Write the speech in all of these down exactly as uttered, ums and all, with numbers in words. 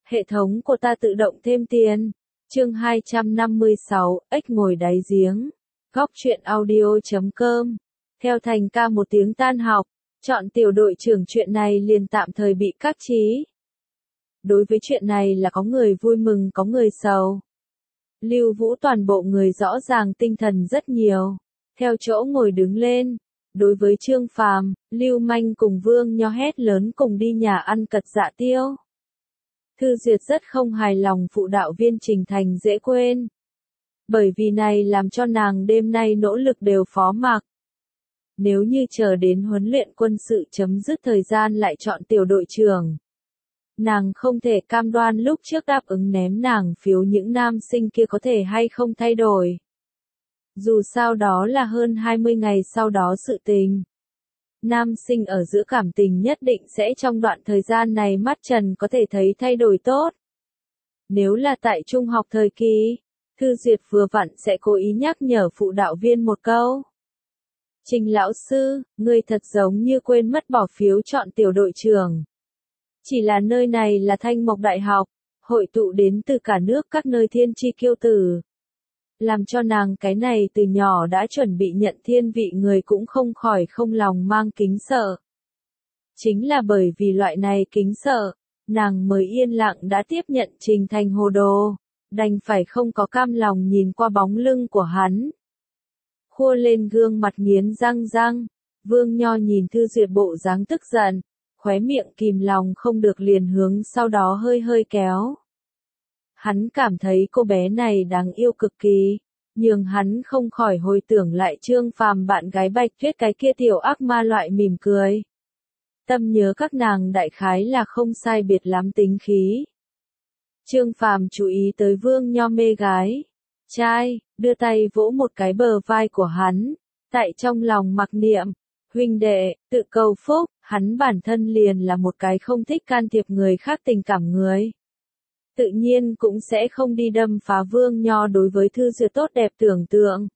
Hệ thống của ta tự động thêm tiền. Chương hai trăm năm mươi sáu, ếch ngồi đáy giếng. Góc truyện audio chấm com. Theo Thành ca một tiếng tan học, chọn tiểu đội trưởng chuyện này liền tạm thời bị cắt trí. Đối với chuyện này là có người vui mừng có người sầu. Lưu Vũ toàn bộ người rõ ràng tinh thần rất nhiều. Theo chỗ ngồi đứng lên. Đối với Trương Phàm, Lưu Manh cùng Vương Nho hét lớn cùng đi nhà ăn cật dạ tiêu. Thư Duyệt rất không hài lòng phụ đạo viên Trình Thành dễ quên. Bởi vì này làm cho nàng đêm nay nỗ lực đều phó mặc. Nếu như chờ đến huấn luyện quân sự chấm dứt thời gian lại chọn tiểu đội trưởng. Nàng không thể cam đoan lúc trước đáp ứng ném nàng phiếu những nam sinh kia có thể hay không thay đổi. Dù sao đó là hơn hai mươi ngày sau đó sự tình. Nam sinh ở giữa cảm tình nhất định sẽ trong đoạn thời gian này mắt trần có thể thấy thay đổi tốt. Nếu là tại trung học thời kỳ, Thư Duyệt vừa vặn sẽ cố ý nhắc nhở phụ đạo viên một câu. Trình lão sư, người thật giống như quên mất bỏ phiếu chọn tiểu đội trưởng. Chỉ là nơi này là Thanh Mộc Đại học, hội tụ đến từ cả nước các nơi thiên chi kiêu tử. Làm cho nàng cái này từ nhỏ đã chuẩn bị nhận thiên vị người cũng không khỏi không lòng mang kính sợ. Chính là bởi vì loại này kính sợ, nàng mới yên lặng đã tiếp nhận Trình Thành hồ đồ, đành phải không có cam lòng nhìn qua bóng lưng của hắn. Khua lên gương mặt nghiến răng răng, Vương Nho nhìn Thư Duyệt bộ dáng tức giận, khóe miệng kìm lòng không được liền hướng sau đó hơi hơi kéo. Hắn cảm thấy cô bé này đáng yêu cực kỳ, nhưng hắn không khỏi hồi tưởng lại Trương Phàm bạn gái Bạch Tuyết cái kia tiểu ác ma loại mỉm cười. Tâm nhớ các nàng đại khái là không sai biệt lắm tính khí. Trương Phàm chú ý tới Vương Nho mê gái. Trai, đưa tay vỗ một cái bờ vai của hắn, tại trong lòng mặc niệm, huynh đệ, tự cầu phúc, hắn bản thân liền là một cái không thích can thiệp người khác tình cảm người. Tự nhiên cũng sẽ không đi đâm phá Vương Nho đối với Thư Duyệt tốt đẹp tưởng tượng.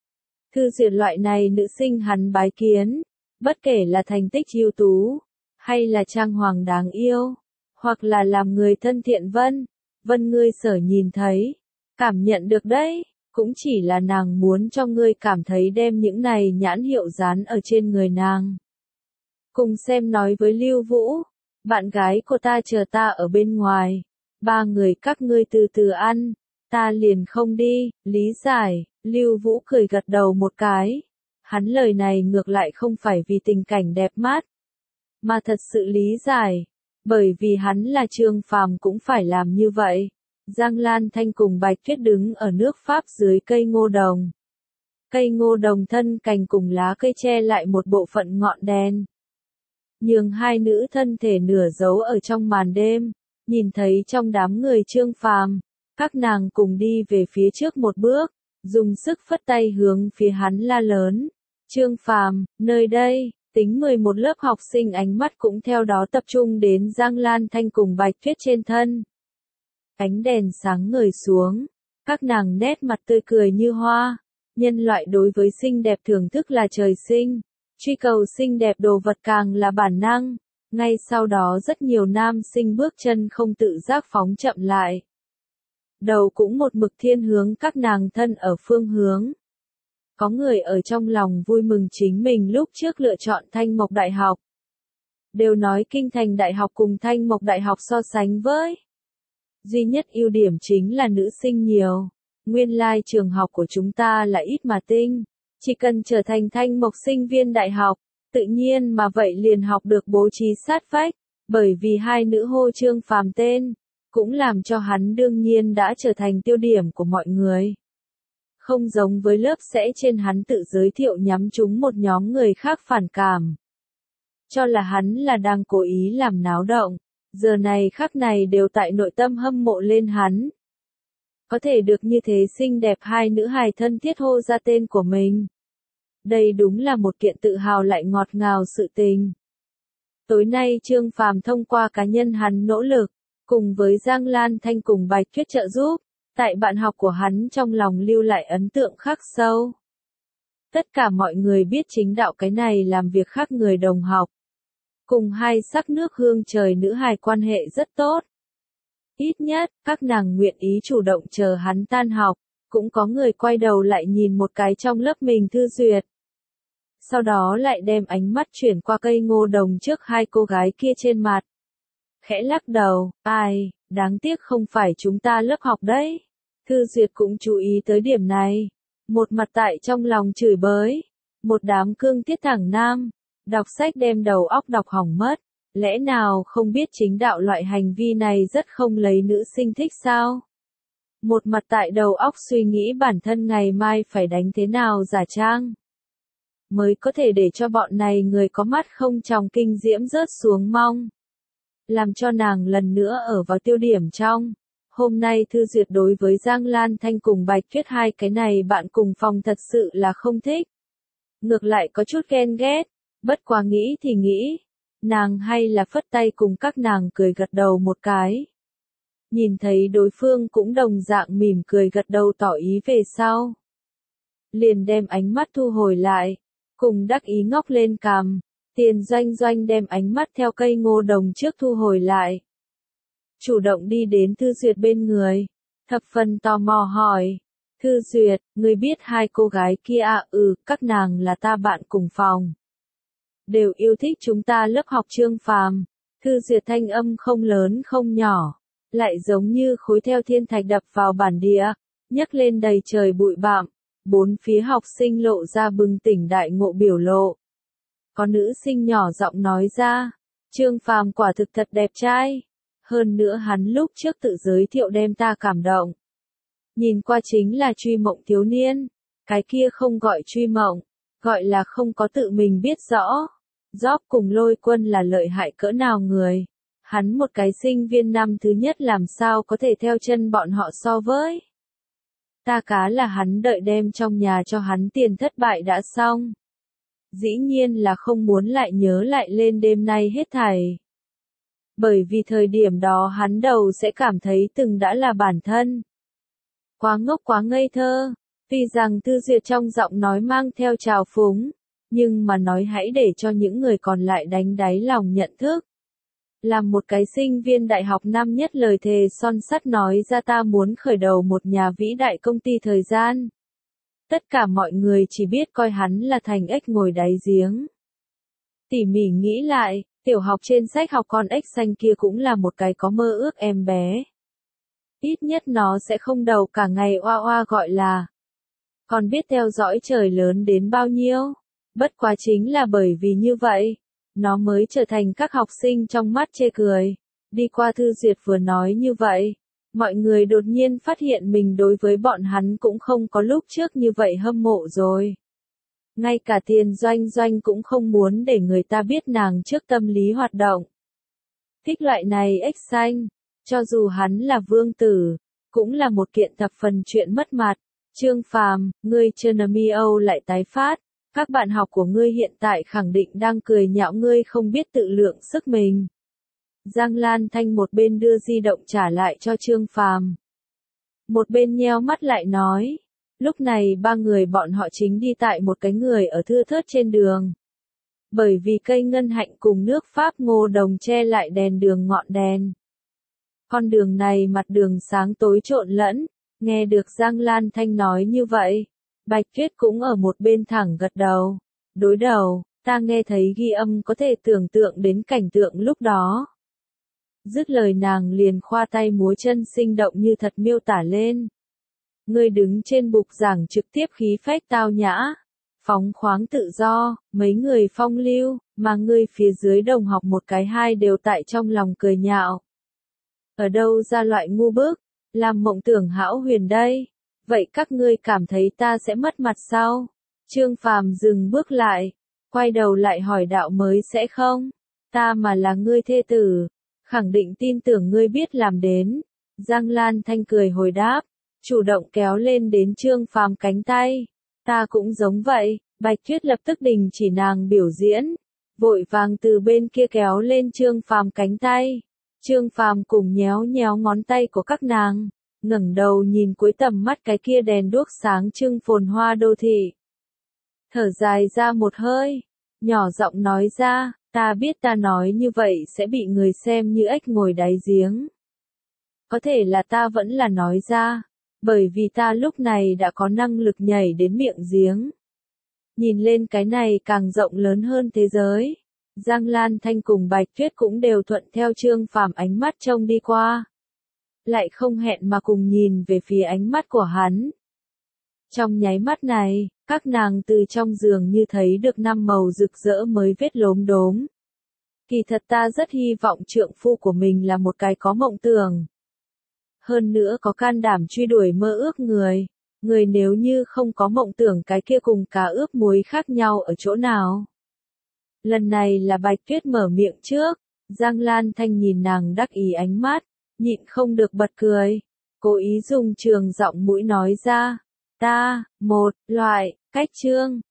Thư Duyệt loại này nữ sinh hắn bái kiến, bất kể là thành tích ưu tú, hay là trang hoàng đáng yêu, hoặc là làm người thân thiện vân, vân ngươi sở nhìn thấy, cảm nhận được đấy, cũng chỉ là nàng muốn cho ngươi cảm thấy đem những này nhãn hiệu dán ở trên người nàng. Cùng xem nói với Lưu Vũ, bạn gái của ta chờ ta ở bên ngoài. Ba người các ngươi từ từ ăn, ta liền không đi, lý giải, Lưu Vũ cười gật đầu một cái. Hắn lời này ngược lại không phải vì tình cảnh đẹp mắt, mà thật sự lý giải, bởi vì hắn là Trương Phàm cũng phải làm như vậy. Giang Lan Thanh cùng Bạch Tuyết đứng ở nước Pháp dưới cây ngô đồng. Cây ngô đồng thân cành cùng lá cây che lại một bộ phận ngọn đèn. Nhường hai nữ thân thể nửa giấu ở trong màn đêm. Nhìn thấy trong đám người Trương Phàm, các nàng cùng đi về phía trước một bước, dùng sức phất tay hướng phía hắn la lớn. Trương Phàm, nơi đây, tính mười một lớp học sinh ánh mắt cũng theo đó tập trung đến Giang Lan Thanh cùng Bạch Tuyết trên thân. Ánh đèn sáng ngời xuống, các nàng nét mặt tươi cười như hoa. Nhân loại đối với xinh đẹp thưởng thức là trời sinh, truy cầu xinh đẹp đồ vật càng là bản năng. Ngay sau đó rất nhiều nam sinh bước chân không tự giác phóng chậm lại. Đầu cũng một mực thiên hướng các nàng thân ở phương hướng. Có người ở trong lòng vui mừng chính mình lúc trước lựa chọn Thanh Mộc Đại học. Đều nói Kinh Thành Đại học cùng Thanh Mộc Đại học so sánh với. Duy nhất ưu điểm chính là nữ sinh nhiều. Nguyên lai like trường học của chúng ta là ít mà tinh. Chỉ cần trở thành Thanh Mộc sinh viên đại học. Tự nhiên mà vậy liền học được bố trí sát vách, bởi vì hai nữ hô Trương Phàm tên, cũng làm cho hắn đương nhiên đã trở thành tiêu điểm của mọi người. Không giống với lớp sẽ trên hắn tự giới thiệu nhắm trúng một nhóm người khác phản cảm. Cho là hắn là đang cố ý làm náo động, giờ này khắc này đều tại nội tâm hâm mộ lên hắn. Có thể được như thế xinh đẹp hai nữ hài thân thiết hô ra tên của mình. Đây đúng là một kiện tự hào lại ngọt ngào sự tình. Tối nay Trương Phàm thông qua cá nhân hắn nỗ lực, cùng với Giang Lan Thanh cùng Bạch Tuyết trợ giúp, tại bạn học của hắn trong lòng lưu lại ấn tượng khắc sâu. Tất cả mọi người biết chính đạo cái này làm việc khác người đồng học. Cùng hai sắc nước hương trời nữ hài quan hệ rất tốt. Ít nhất, các nàng nguyện ý chủ động chờ hắn tan học, cũng có người quay đầu lại nhìn một cái trong lớp mình Thư Duyệt. Sau đó lại đem ánh mắt chuyển qua cây ngô đồng trước hai cô gái kia trên mặt. Khẽ lắc đầu, ai, đáng tiếc không phải chúng ta lớp học đấy. Thư Duyệt cũng chú ý tới điểm này. Một mặt tại trong lòng chửi bới. Một đám cương tiết thẳng nam. Đọc sách đem đầu óc đọc hỏng mất. Lẽ nào không biết chính đạo loại hành vi này rất không lấy nữ sinh thích sao? Một mặt tại đầu óc suy nghĩ bản thân ngày mai phải đánh thế nào giả trang. Mới có thể để cho bọn này người có mắt không tròng kinh diễm rớt xuống mong. Làm cho nàng lần nữa ở vào tiêu điểm trong. Hôm nay Thư Duyệt đối với Giang Lan Thanh cùng Bạch Tuyết hai cái này bạn cùng phòng thật sự là không thích. Ngược lại có chút ghen ghét, bất quá nghĩ thì nghĩ. Nàng hay là phất tay cùng các nàng cười gật đầu một cái. Nhìn thấy đối phương cũng đồng dạng mỉm cười gật đầu tỏ ý về sau. Liền đem ánh mắt thu hồi lại, cùng đắc ý ngóc lên cằm. Tiền Doanh Doanh đem ánh mắt theo cây ngô đồng trước thu hồi lại. Chủ động đi đến Thư Duyệt bên người. Thập phần tò mò hỏi. Thư Duyệt, ngươi biết hai cô gái kia à? Ừ, các nàng là ta bạn cùng phòng. Đều yêu thích chúng ta lớp học Trương Phàm. Thư Duyệt thanh âm không lớn không nhỏ. Lại giống như khối theo thiên thạch đập vào bản địa. Nhấc lên đầy trời bụi bặm. Bốn phía học sinh lộ ra bừng tỉnh đại ngộ biểu lộ. Có nữ sinh nhỏ giọng nói ra, Trương Phàm quả thực thật đẹp trai. Hơn nữa hắn lúc trước tự giới thiệu đem ta cảm động. Nhìn qua chính là truy mộng thiếu niên. Cái kia không gọi truy mộng, gọi là không có tự mình biết rõ. Job cùng Lôi Quân là lợi hại cỡ nào người. Hắn một cái sinh viên năm thứ nhất làm sao có thể theo chân bọn họ so với. Ta cá là hắn đợi đem trong nhà cho hắn tiền thất bại đã xong. Dĩ nhiên là không muốn lại nhớ lại lên đêm nay hết thảy. Bởi vì thời điểm đó hắn đầu sẽ cảm thấy từng đã là bản thân. Quá ngốc quá ngây thơ. Tuy rằng Thư Duyệt trong giọng nói mang theo trào phúng, nhưng mà nói hãy để cho những người còn lại đánh đáy lòng nhận thức. Làm một cái sinh viên đại học năm nhất lời thề son sắt nói ra ta muốn khởi đầu một nhà vĩ đại công ty thời gian. Tất cả mọi người chỉ biết coi hắn là thành ếch ngồi đáy giếng. Tỉ mỉ nghĩ lại, tiểu học trên sách học con ếch xanh kia cũng là một cái có mơ ước em bé. Ít nhất nó sẽ không đầu cả ngày oa oa gọi là. Còn biết theo dõi trời lớn đến bao nhiêu. Bất quá chính là bởi vì như vậy, nó mới trở thành các học sinh trong mắt chê cười. Đi qua Thư Duyệt vừa nói như vậy. Mọi người đột nhiên phát hiện mình đối với bọn hắn cũng không có lúc trước như vậy hâm mộ rồi. Ngay cả Tiền Doanh Doanh cũng không muốn để người ta biết nàng trước tâm lý hoạt động. Thích loại này ếch xanh, cho dù hắn là vương tử, cũng là một kiện thập phần chuyện mất mặt. Trương Phàm, ngươi Chernomio lại tái phát, các bạn học của ngươi hiện tại khẳng định đang cười nhạo ngươi không biết tự lượng sức mình. Giang Lan Thanh một bên đưa di động trả lại cho Trương Phàm. Một bên nheo mắt lại nói. Lúc này ba người bọn họ chính đi tại một cái người ở thưa thớt trên đường. Bởi vì cây ngân hạnh cùng nước Pháp ngô đồng che lại đèn đường ngọn đèn. Con đường này mặt đường sáng tối trộn lẫn, nghe được Giang Lan Thanh nói như vậy. Bạch Tuyết cũng ở một bên thẳng gật đầu. Đối đầu, ta nghe thấy ghi âm có thể tưởng tượng đến cảnh tượng lúc đó. Dứt lời nàng liền khoa tay múa chân sinh động như thật miêu tả lên. Ngươi đứng trên bục giảng trực tiếp khí phách tao nhã, phóng khoáng tự do, mấy người phong lưu, mà ngươi phía dưới đồng học một cái hai đều tại trong lòng cười nhạo. Ở đâu ra loại ngu bức, làm mộng tưởng hão huyền đây, vậy các ngươi cảm thấy ta sẽ mất mặt sao? Trương Phàm dừng bước lại, quay đầu lại hỏi đạo mới sẽ không, ta mà là ngươi thê tử. Khẳng định tin tưởng ngươi biết làm đến. Giang Lan Thanh cười hồi đáp, chủ động kéo lên đến Trương Phàm cánh tay. Ta cũng giống vậy. Bạch Tuyết lập tức đình chỉ nàng biểu diễn, vội vàng từ bên kia kéo lên Trương Phàm cánh tay. Trương Phàm cùng nhéo nhéo ngón tay của các nàng, ngẩng đầu nhìn cuối tầm mắt cái kia đèn đuốc sáng trưng phồn hoa đô thị. Thở dài ra một hơi, nhỏ giọng nói ra. Ta biết ta nói như vậy sẽ bị người xem như ếch ngồi đáy giếng. Có thể là ta vẫn là nói ra, bởi vì ta lúc này đã có năng lực nhảy đến miệng giếng. Nhìn lên cái này càng rộng lớn hơn thế giới. Giang Lan Thanh cùng Bạch Tuyết cũng đều thuận theo Trương Phàm ánh mắt trông đi qua. Lại không hẹn mà cùng nhìn về phía ánh mắt của hắn. Trong nháy mắt này, các nàng từ trong giường như thấy được năm màu rực rỡ mới vết lốm đốm. Kỳ thật ta rất hy vọng trượng phu của mình là một cái có mộng tưởng. Hơn nữa có can đảm truy đuổi mơ ước người. Người nếu như không có mộng tưởng cái kia cùng cá ướp muối khác nhau ở chỗ nào. Lần này là Bạch Tuyết mở miệng trước. Giang Lan Thanh nhìn nàng đắc ý ánh mắt, nhịn không được bật cười. Cố ý dùng trường giọng mũi nói ra. Ta, một, loại, cách trương,